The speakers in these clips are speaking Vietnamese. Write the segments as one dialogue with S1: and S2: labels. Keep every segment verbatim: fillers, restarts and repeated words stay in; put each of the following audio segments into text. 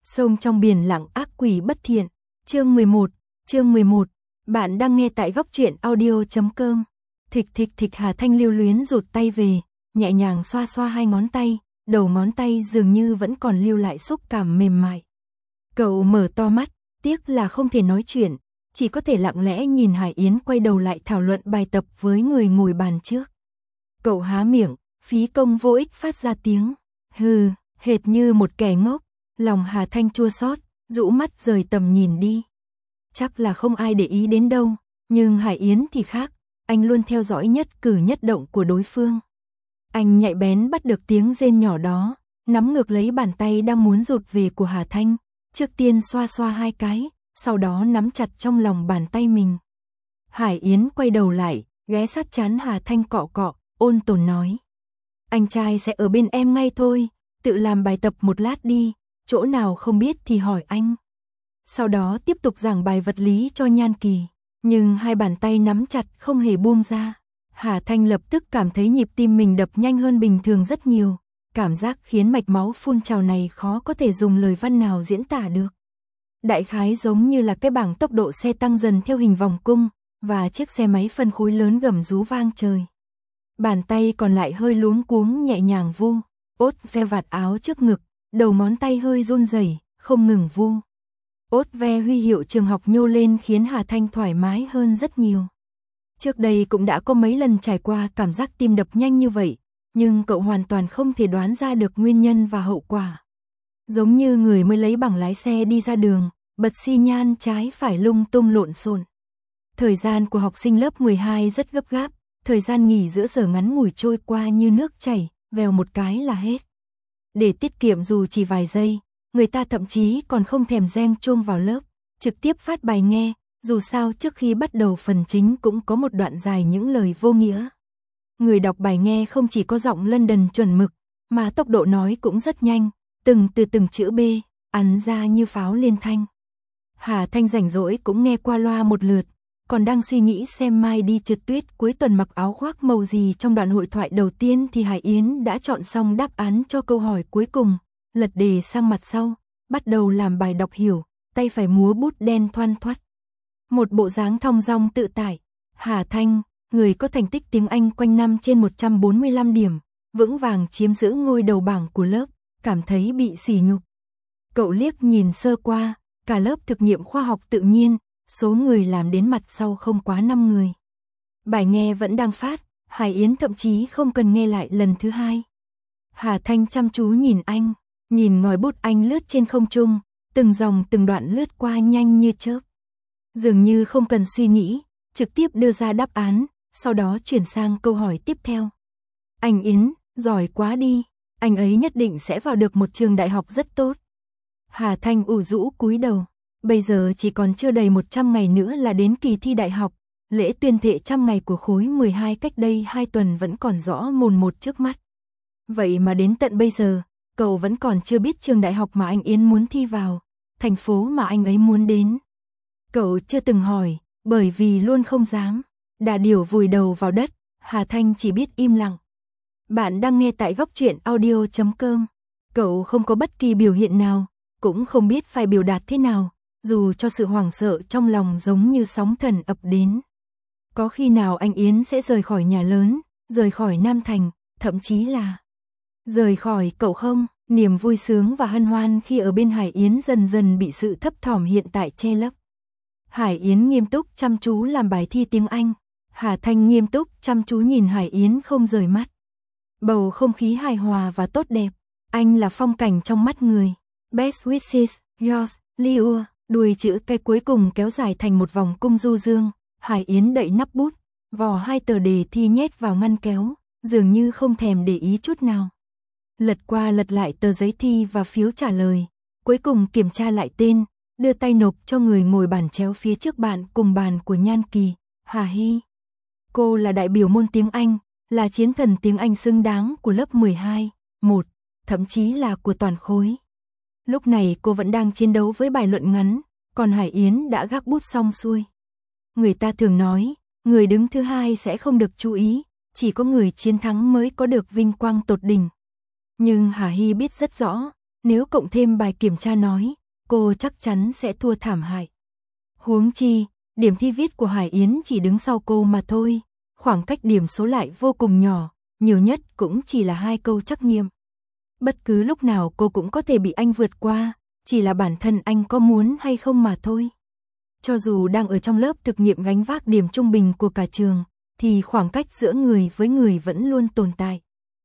S1: Sông trong biển lặng ác quỷ bất thiện. Chương mười một, chương mười một. Bạn đang nghe tại góc truyện audio chấm com. Thịch thịch thịch Hà Thanh lưu luyến rụt tay về, nhẹ nhàng xoa xoa hai ngón tay, đầu ngón tay dường như vẫn còn lưu lại xúc cảm mềm mại. Cậu mở to mắt, tiếc là không thể nói chuyện, chỉ có thể lặng lẽ nhìn Hải Yến quay đầu lại thảo luận bài tập với người ngồi bàn trước. Cậu há miệng, phí công vô ích phát ra tiếng hừ, hệt như một kẻ ngốc. Lòng Hà Thanh chua xót, rũ mắt rời tầm nhìn đi. Chắc là không ai để ý đến đâu, nhưng Hải Yến thì khác, anh luôn theo dõi nhất cử nhất động của đối phương. Anh nhạy bén bắt được tiếng rên nhỏ đó, nắm ngược lấy bàn tay đang muốn rụt về của Hà Thanh, trước tiên xoa xoa hai cái, sau đó nắm chặt trong lòng bàn tay mình. Hải Yến quay đầu lại, ghé sát trán Hà Thanh cọ cọ, ôn tồn nói: "Anh trai sẽ ở bên em ngay thôi, tự làm bài tập một lát đi, chỗ nào không biết thì hỏi anh." Sau đó tiếp tục giảng bài vật lý cho Nhan Kỳ, nhưng hai bàn tay nắm chặt không hề buông ra. Hà Thanh lập tức cảm thấy nhịp tim mình đập nhanh hơn bình thường rất nhiều, cảm giác khiến mạch máu phun trào này khó có thể dùng lời văn nào diễn tả được. Đại khái giống như là cái bảng tốc độ xe tăng dần theo hình vòng cung, và chiếc xe máy phân khối lớn gầm rú vang trời. Bàn tay còn lại hơi luống cuống nhẹ nhàng vu, ốt ve vạt áo trước ngực, đầu ngón tay hơi run rẩy, không ngừng vu. Ốt ve huy hiệu trường học nhô lên khiến Hà Thanh thoải mái hơn rất nhiều. Trước đây cũng đã có mấy lần trải qua cảm giác tim đập nhanh như vậy, nhưng cậu hoàn toàn không thể đoán ra được nguyên nhân và hậu quả. Giống như người mới lấy bằng lái xe đi ra đường, bật xi nhan trái phải lung tung lộn xộn. Thời gian của học sinh lớp mười hai rất gấp gáp, thời gian nghỉ giữa giờ ngắn ngủi trôi qua như nước chảy, vèo một cái là hết. Để tiết kiệm dù chỉ vài giây, người ta thậm chí còn không thèm reng chuông vào lớp, trực tiếp phát bài nghe, dù sao trước khi bắt đầu phần chính cũng có một đoạn dài những lời vô nghĩa. Người đọc bài nghe không chỉ có giọng London chuẩn mực, mà tốc độ nói cũng rất nhanh, từng từ từng chữ B, ắn ra như pháo liên thanh. Hà Thanh rảnh rỗi cũng nghe qua loa một lượt, còn đang suy nghĩ xem mai đi trượt tuyết cuối tuần mặc áo khoác màu gì trong đoạn hội thoại đầu tiên thì Hải Yến đã chọn xong đáp án cho câu hỏi cuối cùng, lật đề sang mặt sau, bắt đầu làm bài đọc hiểu, tay phải múa bút đen thoăn thoắt. Một bộ dáng thong dong tự tại. Hà Thanh, người có thành tích tiếng Anh quanh năm trên một trăm bốn mươi lăm điểm, vững vàng chiếm giữ ngôi đầu bảng của lớp, cảm thấy bị sỉ nhục. Cậu liếc nhìn sơ qua, cả lớp thực nghiệm khoa học tự nhiên, số người làm đến mặt sau không quá năm người. Bài nghe vẫn đang phát, Hải Yến thậm chí không cần nghe lại lần thứ hai. Hà Thanh chăm chú nhìn anh, nhìn ngòi bút anh lướt trên không trung, từng dòng từng đoạn lướt qua nhanh như chớp. Dường như không cần suy nghĩ, trực tiếp đưa ra đáp án, sau đó chuyển sang câu hỏi tiếp theo. "Anh Yến, giỏi quá đi, anh ấy nhất định sẽ vào được một trường đại học rất tốt." Hà Thanh ủ rũ cúi đầu, bây giờ chỉ còn chưa đầy một trăm ngày nữa là đến kỳ thi đại học, lễ tuyên thệ trăm ngày của khối mười hai cách đây hai tuần vẫn còn rõ mồn một trước mắt. Vậy mà đến tận bây giờ, cậu vẫn còn chưa biết trường đại học mà anh Yến muốn thi vào, thành phố mà anh ấy muốn đến. Cậu chưa từng hỏi, bởi vì luôn không dám. Đà điểu vùi đầu vào đất, Hà Thanh chỉ biết im lặng. Bạn đang nghe tại góc truyện audio chấm com. Cậu không có bất kỳ biểu hiện nào, cũng không biết phải biểu đạt thế nào, dù cho sự hoảng sợ trong lòng giống như sóng thần ập đến. Có khi nào anh Yến sẽ rời khỏi nhà lớn, rời khỏi Nam Thành, thậm chí là rời khỏi cậu không? Niềm vui sướng và hân hoan khi ở bên Hải Yến dần dần bị sự thấp thỏm hiện tại che lấp. Hải Yến nghiêm túc chăm chú làm bài thi tiếng Anh. Hà Thanh nghiêm túc chăm chú nhìn Hải Yến không rời mắt. Bầu không khí hài hòa và tốt đẹp. Anh là phong cảnh trong mắt người. Best wishes, yours, Liu. Đuôi chữ cái cuối cùng kéo dài thành một vòng cung du dương. Hải Yến đậy nắp bút, vò hai tờ đề thi nhét vào ngăn kéo, dường như không thèm để ý chút nào. Lật qua lật lại tờ giấy thi và phiếu trả lời, cuối cùng kiểm tra lại tên, đưa tay nộp cho người ngồi bàn chéo phía trước bạn cùng bàn của Nhan Kỳ, Hà Hy. Cô là đại biểu môn tiếng Anh, là chiến thần tiếng Anh xứng đáng của lớp mười hai, một, thậm chí là của toàn khối. Lúc này cô vẫn đang chiến đấu với bài luận ngắn, còn Hải Yến đã gác bút xong xuôi. Người ta thường nói, người đứng thứ hai sẽ không được chú ý, chỉ có người chiến thắng mới có được vinh quang tột đỉnh. Nhưng Hà Hy biết rất rõ, nếu cộng thêm bài kiểm tra nói, cô chắc chắn sẽ thua thảm hại. Huống chi, điểm thi viết của Hải Yến chỉ đứng sau cô mà thôi, khoảng cách điểm số lại vô cùng nhỏ, nhiều nhất cũng chỉ là hai câu trắc nghiệm. Bất cứ lúc nào cô cũng có thể bị anh vượt qua, chỉ là bản thân anh có muốn hay không mà thôi. Cho dù đang ở trong lớp thực nghiệm gánh vác điểm trung bình của cả trường, thì khoảng cách giữa người với người vẫn luôn tồn tại.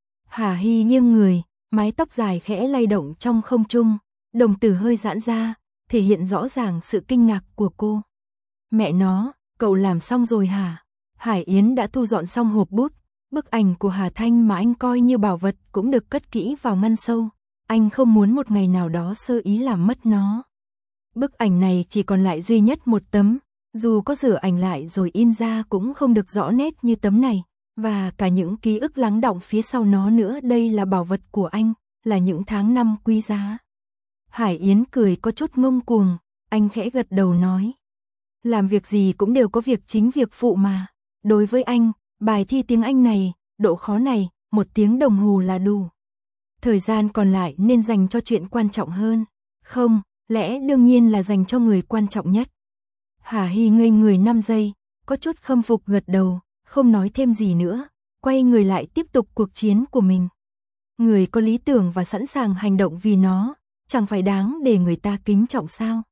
S1: Hà Hy nghiêng người, mái tóc dài khẽ lay động trong không trung, đồng tử hơi giãn ra, thể hiện rõ ràng sự kinh ngạc của cô. Mẹ nó, cậu làm xong rồi hả? Hải Yến đã thu dọn xong hộp bút, bức ảnh của Hà Thanh mà anh coi như bảo vật cũng được cất kỹ vào ngăn sâu, anh không muốn một ngày nào đó sơ ý làm mất nó. Bức ảnh này chỉ còn lại duy nhất một tấm, dù có rửa ảnh lại rồi in ra cũng không được rõ nét như tấm này, và cả những ký ức lắng đọng phía sau nó nữa. Đây là bảo vật của anh, là những tháng năm quý giá. Hải Yến cười có chút ngông cuồng, anh khẽ gật đầu nói. Làm việc gì cũng đều có việc chính việc phụ mà. Đối với anh, bài thi tiếng Anh này, độ khó này, một tiếng đồng hồ là đủ. Thời gian còn lại nên dành cho chuyện quan trọng hơn. Không, lẽ đương nhiên là dành cho người quan trọng nhất. Hà Hy ngây người năm giây, có chút khâm phục gật đầu, không nói thêm gì nữa, quay người lại tiếp tục cuộc chiến của mình. Người có lý tưởng và sẵn sàng hành động vì nó, chẳng phải đáng để người ta kính trọng sao?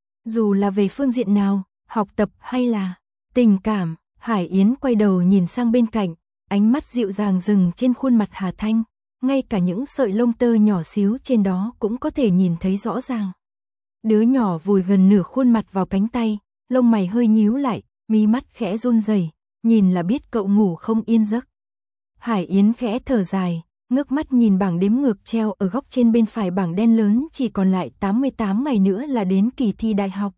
S1: Dù là về phương diện nào, học tập hay là tình cảm. Hải Yến quay đầu nhìn sang bên cạnh, ánh mắt dịu dàng dừng trên khuôn mặt Hà Thanh, ngay cả những sợi lông tơ nhỏ xíu trên đó cũng có thể nhìn thấy rõ ràng. Đứa nhỏ vùi gần nửa khuôn mặt vào cánh tay, lông mày hơi nhíu lại, mí mắt khẽ run rẩy, nhìn là biết cậu ngủ không yên giấc. Hải Yến khẽ thở dài, ngước mắt nhìn bảng đếm ngược treo ở góc trên bên phải bảng đen lớn, chỉ còn lại tám mươi tám ngày nữa là đến kỳ thi đại học.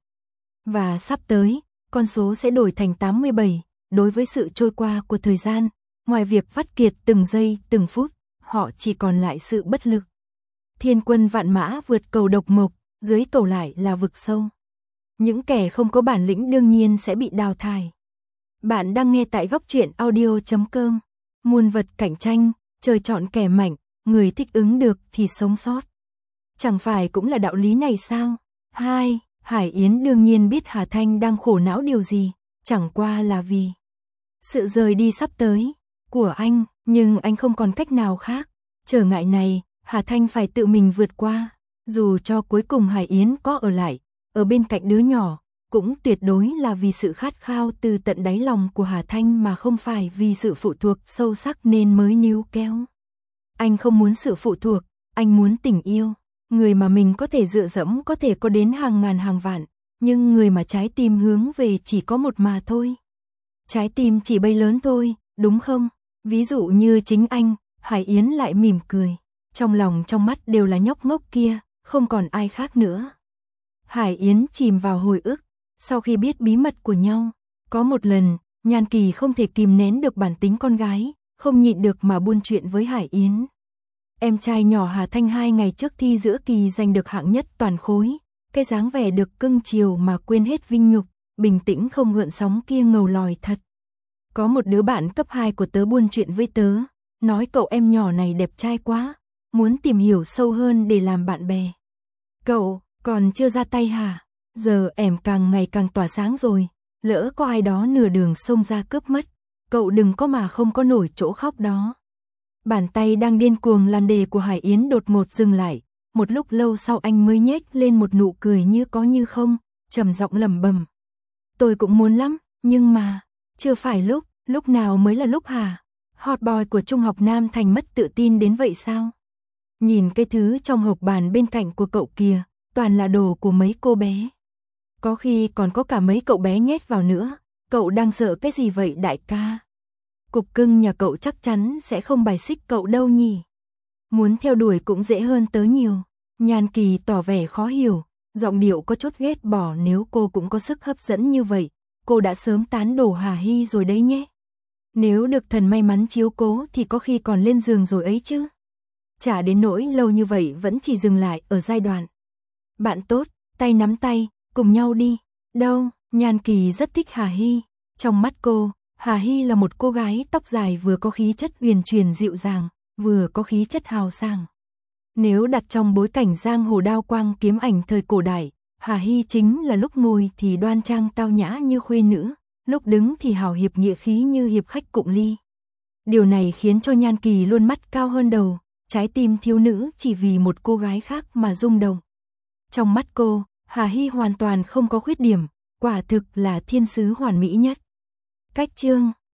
S1: Và sắp tới, con số sẽ đổi thành tám mươi bảy, đối với sự trôi qua của thời gian, ngoài việc vắt kiệt từng giây, từng phút, họ chỉ còn lại sự bất lực. Thiên quân vạn mã vượt cầu độc mộc, dưới cầu lại là vực sâu. Những kẻ không có bản lĩnh đương nhiên sẽ bị đào thải. Bạn đang nghe tại góc truyện audio chấm com. Muôn vật cạnh tranh, trời chọn kẻ mạnh, người thích ứng được thì sống sót. Chẳng phải cũng là đạo lý này sao? Hai, Hải Yến đương nhiên biết Hà Thanh đang khổ não điều gì, chẳng qua là vì sự rời đi sắp tới của anh, nhưng anh không còn cách nào khác. Trở ngại này, Hà Thanh phải tự mình vượt qua, dù cho cuối cùng Hải Yến có ở lại, ở bên cạnh đứa nhỏ, cũng tuyệt đối là vì sự khát khao từ tận đáy lòng của Hà Thanh mà không phải vì sự phụ thuộc sâu sắc nên mới níu kéo. Anh không muốn sự phụ thuộc, anh muốn tình yêu, người mà mình có thể dựa dẫm có thể có đến hàng ngàn hàng vạn, nhưng người mà trái tim hướng về chỉ có một mà thôi. Trái tim chỉ bay lớn thôi, đúng không? Ví dụ như chính anh. Hải Yến lại mỉm cười, trong lòng trong mắt đều là nhóc ngốc kia, không còn ai khác nữa. Hải Yến chìm vào hồi ức, sau khi biết bí mật của nhau, có một lần, Nhan Kỳ không thể kìm nén được bản tính con gái, không nhịn được mà buôn chuyện với Hải Yến. Em trai nhỏ Hà Thanh hai ngày trước thi giữa kỳ giành được hạng nhất toàn khối, cái dáng vẻ được cưng chiều mà quên hết vinh nhục, bình tĩnh không gợn sóng kia ngầu lòi thật. Có một đứa bạn cấp hai của tớ buôn chuyện với tớ, nói cậu em nhỏ này đẹp trai quá, muốn tìm hiểu sâu hơn để làm bạn bè. Cậu, còn chưa ra tay hả? Giờ em càng ngày càng tỏa sáng rồi, lỡ có ai đó nửa đường xông ra cướp mất, cậu đừng có mà không có nổi chỗ khóc đó. Bàn tay đang điên cuồng làm đề của Hải Yến đột ngột dừng lại, một lúc lâu sau anh mới nhếch lên một nụ cười như có như không, trầm giọng lẩm bẩm. Tôi cũng muốn lắm, nhưng mà, chưa phải lúc, lúc nào mới là lúc hả? Hot boy của Trung học Nam Thành mất tự tin đến vậy sao? Nhìn cái thứ trong hộp bàn bên cạnh của cậu kìa, toàn là đồ của mấy cô bé. Có khi còn có cả mấy cậu bé nhét vào nữa, cậu đang sợ cái gì vậy đại ca? Cục cưng nhà cậu chắc chắn sẽ không bài xích cậu đâu nhỉ? Muốn theo đuổi cũng dễ hơn tớ nhiều. Nhan Kỳ tỏ vẻ khó hiểu, giọng điệu có chút ghét bỏ, nếu cô cũng có sức hấp dẫn như vậy, cô đã sớm tán đổ Hà Hy rồi đấy nhé. Nếu được thần may mắn chiếu cố thì có khi còn lên giường rồi ấy chứ. Chả đến nỗi lâu như vậy vẫn chỉ dừng lại ở giai đoạn bạn tốt, tay nắm tay, cùng nhau đi. Đâu, Nhan Kỳ rất thích Hà Hy. Trong mắt cô, Hà Hy là một cô gái tóc dài vừa có khí chất huyền truyền dịu dàng, vừa có khí chất hào sảng. Nếu đặt trong bối cảnh giang hồ đao quang kiếm ảnh thời cổ đại, Hà Hy chính là lúc ngồi thì đoan trang tao nhã như khuê nữ, lúc đứng thì hào hiệp nghĩa khí như hiệp khách cụng ly. Điều này khiến cho Nhan Kỳ luôn mắt cao hơn đầu, trái tim thiếu nữ chỉ vì một cô gái khác mà rung động. Trong mắt cô, Hà Hy hoàn toàn không có khuyết điểm, quả thực là thiên sứ hoàn mỹ nhất. Cách chương